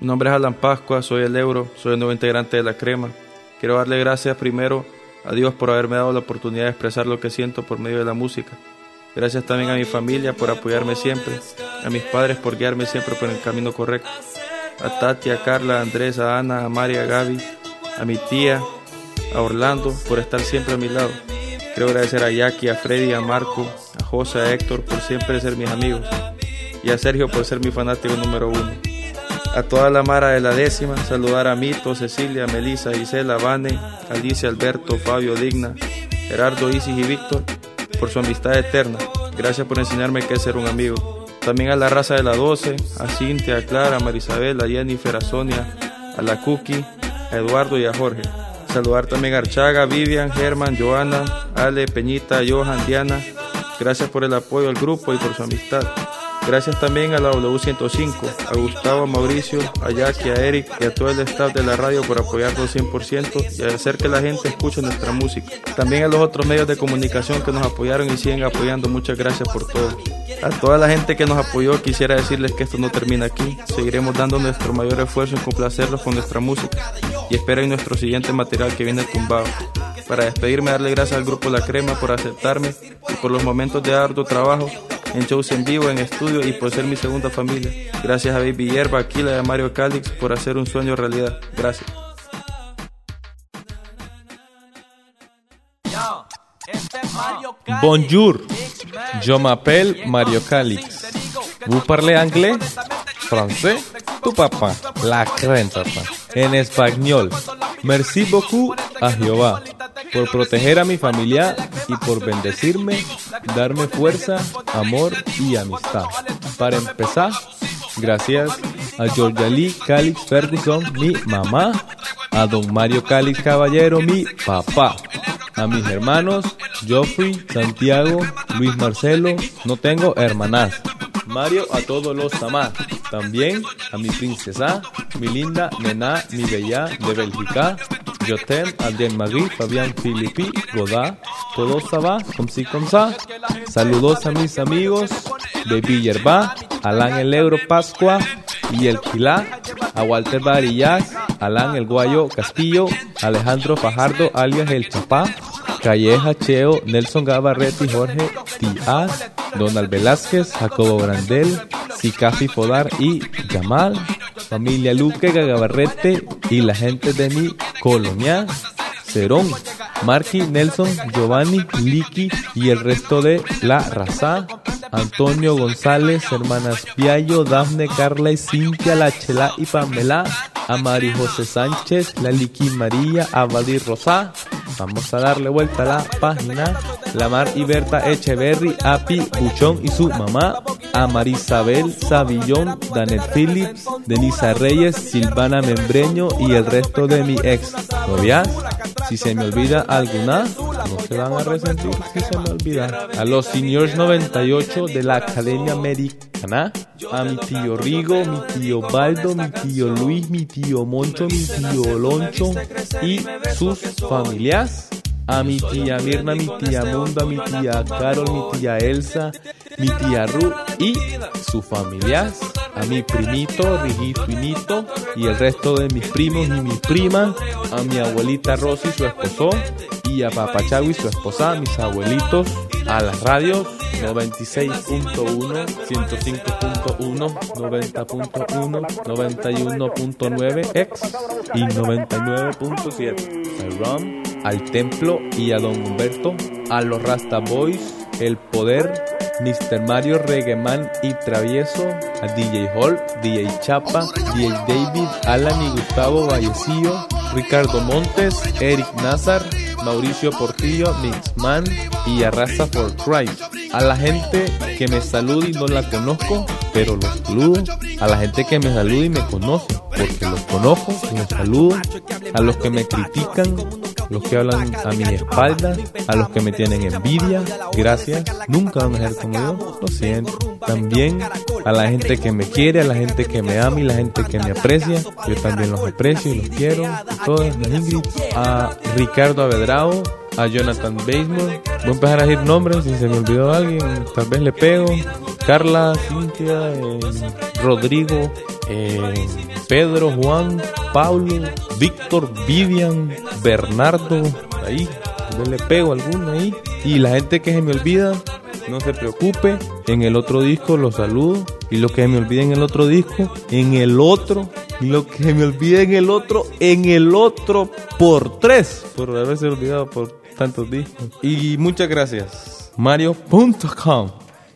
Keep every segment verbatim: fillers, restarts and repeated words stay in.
Mi nombre es Alan Pascua, soy el Euro, soy el nuevo integrante de La Crema. Quiero darle gracias primero a Dios por haberme dado la oportunidad de expresar lo que siento por medio de la música. Gracias también a mi familia por apoyarme siempre, a mis padres por guiarme siempre por el camino correcto, a Tati, a Carla, a Andrés, a Ana, a María, a Gaby, a mi tía, a Orlando por estar siempre a mi lado. Quiero agradecer a Jackie, a Freddy, a Marco, a José, a Héctor por siempre ser mis amigos y a Sergio por ser mi fanático número uno. A toda la mara de la décima, saludar a Mito, Cecilia, Melissa, Gisela, Vane, Alicia, Alberto, Fabio, Digna, Gerardo, Isis y Víctor por su amistad eterna. Gracias por enseñarme qué es ser un amigo. También a la raza de la doce, a Cintia, a Clara, a Marisabel, a Jennifer, a Sonia, a la Cookie, a Eduardo y a Jorge. Saludar también a Archaga, Vivian, Germán, Joana, Ale, Peñita, Johan, Diana. Gracias por el apoyo al grupo y por su amistad. Gracias también a la W ciento cinco, a Gustavo, a Mauricio, a Jackie, a Eric y a todo el staff de la radio por apoyarnos cien por ciento y hacer que la gente escuche nuestra música. También a los otros medios de comunicación que nos apoyaron y siguen apoyando, muchas gracias por todo. A toda la gente que nos apoyó quisiera decirles que esto no termina aquí. Seguiremos dando nuestro mayor esfuerzo en complacerlos con nuestra música y esperen nuestro siguiente material que viene tumbado. Para despedirme, darle gracias al grupo La Crema por aceptarme y por los momentos de arduo trabajo en shows en vivo, en estudio y por ser mi segunda familia. Gracias a Baby Yerba, Aquila y a Mario Calix por hacer un sueño realidad. Gracias. Bonjour, je m'appelle Mario Calix. Vous parlez anglais? Français? Tu papá, la crème papá. En español, merci beaucoup a Jehová por proteger a mi familia y por bendecirme, darme fuerza, amor y amistad. Para empezar, gracias a Georgia Calix Ferguson, mi mamá, a don Mario Calix Caballero, mi papá, a mis hermanos Joffrey, Santiago, Luis Marcelo, no tengo hermanas. Mario a todos los amás, también a mi princesa, mi linda nena, mi bella de Bélgica, Jotem, Adrien Marie, Fabián Philippi, Godá, todo ça va, comme si comme ça. Saludos a mis amigos, Baby Yerba, Alan el Euro Pascua y el Quilá, a Walter Varillas, Alan el Guayo Castillo, Alejandro Fajardo alias el Chapá, Calleja Cheo, Nelson Gabarretti, Jorge Díaz, Donald Velázquez, Jacobo Brandel, Sicafi Fodar y Yamal, familia Luque Gabarrete y la gente de mi colonia, Cerón, Marky, Nelson, Giovanni, Liki y el resto de la raza, Antonio González, hermanas Piallo, Dafne, Carla y Cintia, la Chela y Pamela, a Mari José Sánchez, la Liki María, a Vadir Rosá. Vamos a darle vuelta a la página. La Mar y Berta Echeverry, Api Buchón y su mamá, a Marisabel Savillón, Danet Phillips, Denisa Reyes, Silvana Membreño y el resto de mi ex novias. Si se me olvida alguna, no se van a resentir si se me olvida. A los seniors noventa y ocho de la Academia Americana, a mi tío Rigo, mi tío Baldo, mi tío Luis, mi tío Moncho, mi tío Loncho y sus familias. A mi tía Mirna, mi tía Munda, mi tía Carol, mi tía Elsa, mi tía Ruth y sus familias. A mi primito, Rigito y Nito y el resto de mis primos y mis primas. A mi abuelita Rosy, su esposo, y a Papá Chagui, su esposa, mis abuelitos. A las radios noventa y seis punto uno, ciento cinco punto uno, noventa punto uno, noventa y uno punto nueve ex y noventa y nueve punto siete. Al Rum, al Templo y a Don Humberto, a los Rasta Boys, El Poder, mister Mario Regueman y Travieso, a D J Hall, D J Chapa, D J David, Alan y Gustavo Vallecillo, Ricardo Montes, Eric Nazar, Mauricio Portillo, Mixman y a Raza for Christ. A la gente que me saluda y no la conozco, pero los saludo. A la gente que me saluda y me conoce, porque los conozco y los saludo. A los que me critican, los que hablan a mi espalda, a los que me tienen envidia, gracias. Nunca van a ser como yo, lo siento. También a la gente que me quiere, a la gente que me ama y la gente que me aprecia. Yo también los aprecio y los quiero. Todas las Ingrid. A Ricardo Avedrao, a Jonathan Basemore. Voy a empezar a decir nombres, si se me olvidó alguien, tal vez le pego. Carla, Cintia, eh, Rodrigo, eh, Pedro, Juan, Pablo, Víctor, Vivian, Bernardo, ahí, tal vez le pego a alguno ahí. Y la gente que se me olvida, no se preocupe, en el otro disco los saludo. Y lo que se me olvide en el otro disco, en el otro, y lo que se me olvide en el otro, en el otro por tres, por haberse olvidado por tantos discos. Y muchas gracias, Mario punto com.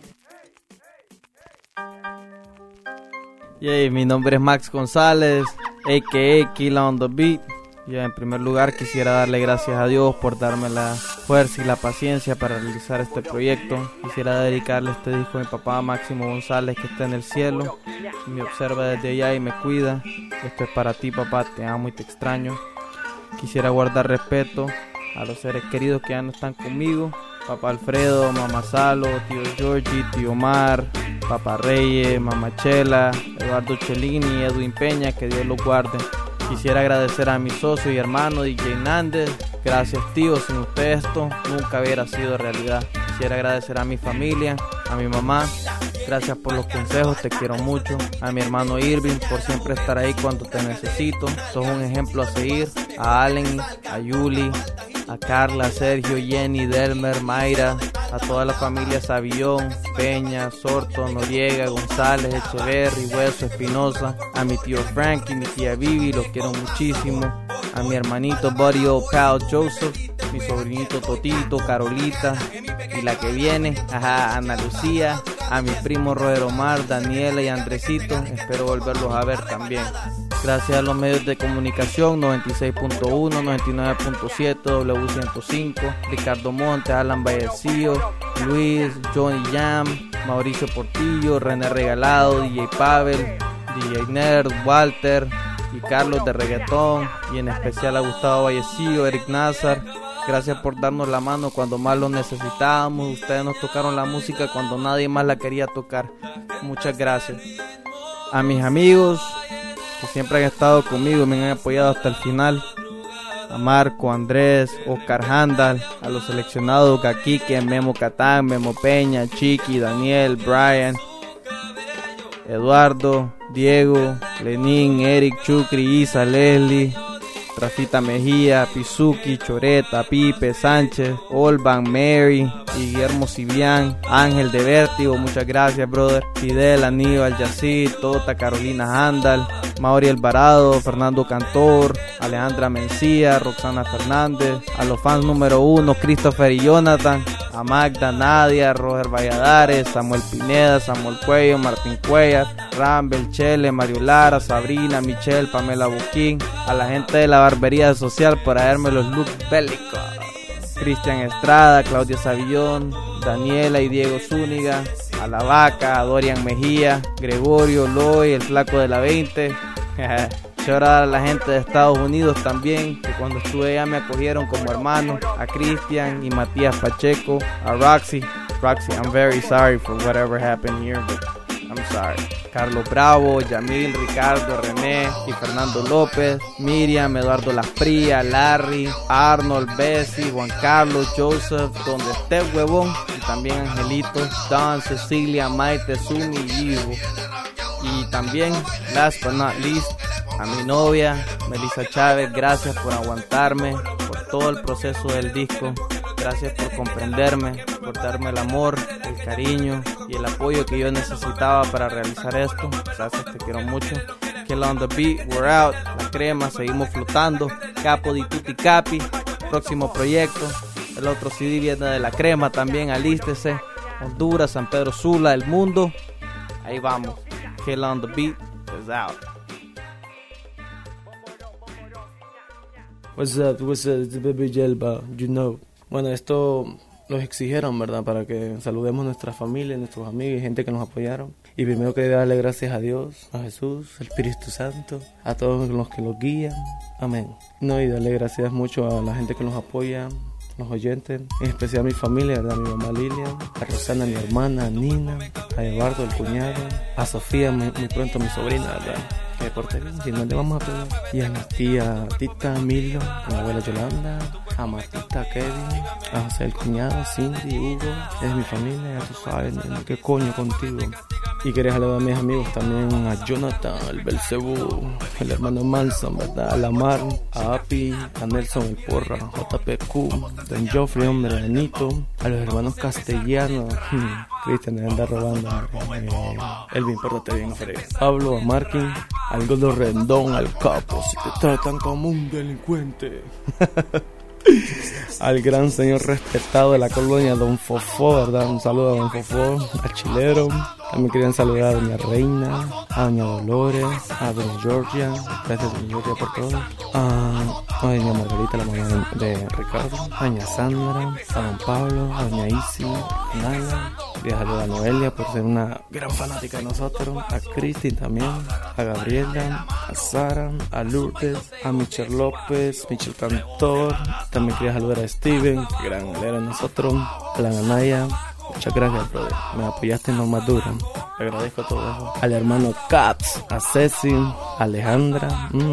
Yay, mi nombre es Max González, a k a. Killa on the Beat. Yo en primer lugar quisiera darle gracias a Dios por darme la fuerza y la paciencia para realizar este proyecto. Quisiera dedicarle este disco a mi papá Máximo González, que está en el cielo, me observa desde allá y me cuida. Esto es para ti, papá, te amo y te extraño. Quisiera guardar respeto a los seres queridos que ya no están conmigo: papá Alfredo, mamá Salo, tío Georgie, tío Omar, papá Reyes, mamá Chela, Eduardo Cellini, Edwin Peña, que Dios los guarde. Quisiera agradecer a mi socio y hermano D J Nández. Gracias, tío, sin usted esto nunca hubiera sido realidad. Quisiera agradecer a mi familia, a mi mamá. Gracias por los consejos, te quiero mucho. A mi hermano Irving por siempre estar ahí cuando te necesito. Sos un ejemplo a seguir. A Allen, a Yuli, a Carla, Sergio, Jenny, Delmer, Mayra, a toda la familia Savillón, Peña, Sorto, Noriega, González, Echeverry, Hueso, Espinosa, a mi tío Frankie, mi tía Vivi, los quiero muchísimo, a mi hermanito Buddy Old Pal Joseph, mi sobrinito Totito, Carolita, y la que viene, ajá, Ana Lucía, a mi primo Roger Omar, Daniela y Andresito, espero volverlos a ver también. Gracias a los medios de comunicación, noventa y seis punto uno, noventa y nueve punto siete, W ciento cinco, Ricardo Montes, Alan Vallecillo, Luis, Johnny Jam, Mauricio Portillo, René Regalado, D J Pavel, D J Nerd, Walter y Carlos de Reggaetón, y en especial a Gustavo Vallecillo, Eric Nazar. Gracias por darnos la mano cuando más lo necesitábamos. Ustedes nos tocaron la música cuando nadie más la quería tocar. Muchas gracias. A mis amigos que siempre han estado conmigo y me han apoyado hasta el final: a Marco, Andrés, Oscar Handal, a los seleccionados Gaquique, Memo Catán, Memo Peña, Chiqui, Daniel, Brian, Eduardo, Diego, Lenín, Eric, Chucri, Isa, Leslie, Rafita Mejía, Pizuki, Choreta, Pipe, Sánchez, Olban, Mary y Guillermo Cibián, Ángel de Vértigo, muchas gracias, brother. Fidel, Aníbal, Yacid, Tota, Carolina Handal, Mauri Alvarado, Fernando Cantor, Alejandra Mencía, Roxana Fernández, a los fans número uno, Christopher y Jonathan, a Magda, Nadia, Roger Valladares, Samuel Pineda, Samuel Cuello, Martín Cuellar, Rambel, Chele, Mario Lara, Sabrina, Michelle, Pamela Buquín, a la gente de la barbería social por hacerme los looks bélicos: Cristian Estrada, Claudia Savillón, Daniela y Diego Zúñiga, a La Vaca, a Dorian Mejía, Gregorio, Loy, el flaco de la veinte. Ahora a la gente de Estados Unidos también, que cuando estuve allá me acogieron como hermano, a Cristian y Matías Pacheco, a Roxy. Roxy, I'm very sorry for whatever happened here, but I'm sorry. Carlos Bravo, Yamil, Ricardo, René y Fernando López, Miriam, Eduardo Laspría, Larry, Arnold, Bessie, Juan Carlos, Joseph, donde esté huevón, y también Angelito, Don, Cecilia, Maite, Zuni y Ivo. Y también, last but not least, a mi novia, Melissa Chávez, gracias por aguantarme, por todo el proceso del disco. Gracias por comprenderme, por darme el amor, el cariño y el apoyo que yo necesitaba para realizar esto. Gracias, te quiero mucho. Killa on the Beat, we're out. La crema, seguimos flotando. Capo di tutti capi. Próximo proyecto. El otro C D viene de La Crema también, alístese. Honduras, San Pedro Sula, el mundo. Ahí vamos. Killa on the Beat is out. What's up, what's up, it's the baby Yelba, you know. Bueno, esto nos exigieron, ¿verdad? Para que saludemos a nuestra familia, nuestros amigos y gente que nos apoyaron. Y primero que darle gracias a Dios, a Jesús, al Espíritu Santo, a todos los que los guían. Amén. No, y darle gracias mucho a la gente que nos apoya, los oyentes, en especial a mi familia, ¿verdad? A mi mamá Lilian, a Rosana, mi hermana, a Nina, a Eduardo, el cuñado, a Sofía, muy, muy pronto mi sobrina, ¿verdad? que me porte bien, si no le vamos a pegar. Y a mi tía Tita Emilio, a mi abuela Yolanda, a Martita Kevin, a José el cuñado, Cindy, Hugo, es mi familia, ya tú sabes, nene, qué coño contigo. Y quería saludar a mis amigos también, a Jonathan, al Belcebú, el hermano Manson, ¿verdad? A Lamar, a Api, a Nelson el Porra, J P Q, Don Joffrey, hombre, a Nito, a los hermanos castellanos, Cristian me anda robando, eh, Elvin, pórtate bien, Freire, Pablo, a Markin, al Gordo Rendón, al Capo, si te tratan como un delincuente. Al gran señor respetado de la colonia, Don Fofó, ¿verdad? Un saludo a Don Fofó, al Chilero. También querían saludar a Doña Reina, a Doña Dolores, a Doña Georgia, gracias Doña Georgia por todo, a, a Doña Margarita, la mamá de, de Ricardo, a Doña Sandra, a Don Pablo, a Doña Isi, a Nala. Quería saludar a Noelia por ser una gran fanática de nosotros, a Cristi también, a Gabriela, a Sara, a Lourdes, a Michelle López, Michelle Cantor. También quería saludar a Steven, gran galera de nosotros, a la Nanaya. Muchas gracias, brother. Me apoyaste en lo más duro. Te agradezco todo eso. Al hermano Caps, a Ceci, a Alejandra, mmm.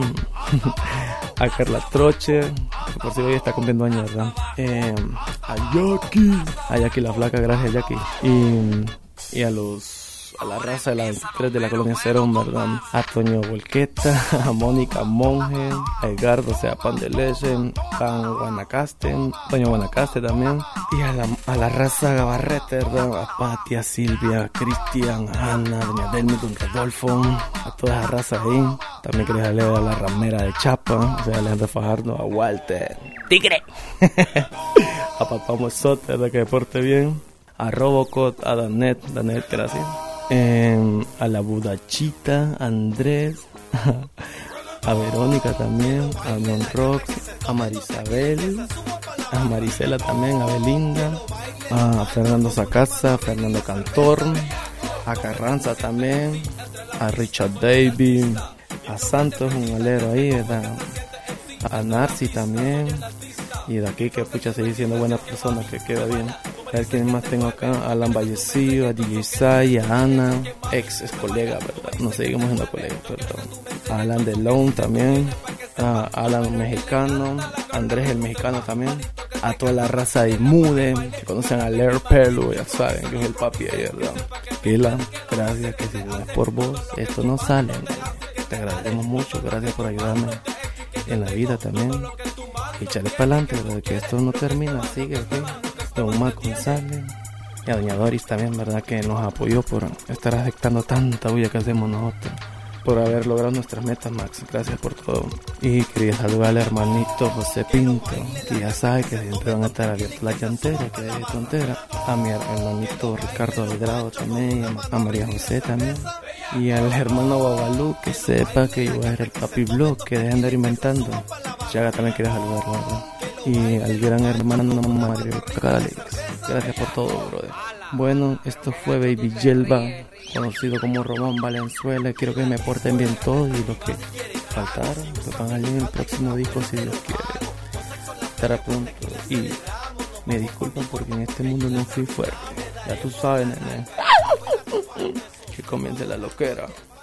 a Carla Troche, que por si hoy está cumpliendo años, ¿verdad? Eh, a Jackie, a Jackie la flaca, gracias Jackie. Y, y a los... a la raza de la veintitrés de la colonia Cerón, ¿verdad? A Toño Volqueta, a Mónica Monge, a Edgardo, o sea, Pan de Leche, a Guanacaste, Toño Guanacaste también, y a la, a la raza Gabarrete, ¿verdad? A Pati, a Silvia, a Cristian, a Ana, a Doña Delmi, Don Rodolfo, a toda esa raza ahí. También quería darle a la ramera de Chapa, o sea, Alejandro Fajardo, a Walter, Tigre, a Papá Mozote, ¿verdad? Que deporte bien, a Robocot, a Danet, Danet, gracias. Eh, a la Budachita, a Andrés, a Verónica también, a Don Rox, a Marisabel, a Marisela también, a Belinda, a Fernando Sacasa, a Fernando Cantor, a Carranza también, a Richard Davy, a Santos, un alero ahí, ¿verdad? A Narci también, y de aquí que pucha seguir siendo buena persona, que queda bien. A ver quién más tengo acá, a Alan Vallecillo, a D J Sai, a Ana, ex es colega, ¿verdad? No seguimos siendo colegas, perdón. A Alan Delon también, a Alan Mexicano, a Andrés el Mexicano también, a toda la raza de Mude, que conocen a Ler Pelu, ya saben que es el papi ahí, ¿verdad? Pila, gracias, que si no es por vos, esto no sale. Te agradecemos mucho, gracias por ayudarme en la vida también. Y echarle para adelante, ¿verdad? Que esto no termina, sigue, ¿ok? Don Marco González y a Doña Doris también, ¿verdad? Que nos apoyó por estar aceptando tanta bulla que hacemos nosotros, por haber logrado nuestras metas, Max. Gracias por todo. Y quería saludar al hermanito José Pinto, que ya sabe que siempre van a estar abiertas la llantera, que es tontera. A mi hermanito Ricardo Aldrado también, a María José también. Y al hermano Babalú, que sepa que yo voy a ser el papi blog, que dejen de andar inventando. Chaga también quiere saludarlo, ¿verdad? Y al gran hermano Mario Calix. Gracias por todo, brother. Bueno, esto fue Baby Yelba, conocido como Román Valenzuela. Quiero que me porten bien todos y los que faltaron, que van a ir en el próximo disco si Dios quiere. Estar a punto. Y me disculpan porque en este mundo no fui fuerte. Ya tú sabes, nene. Que comience la loquera.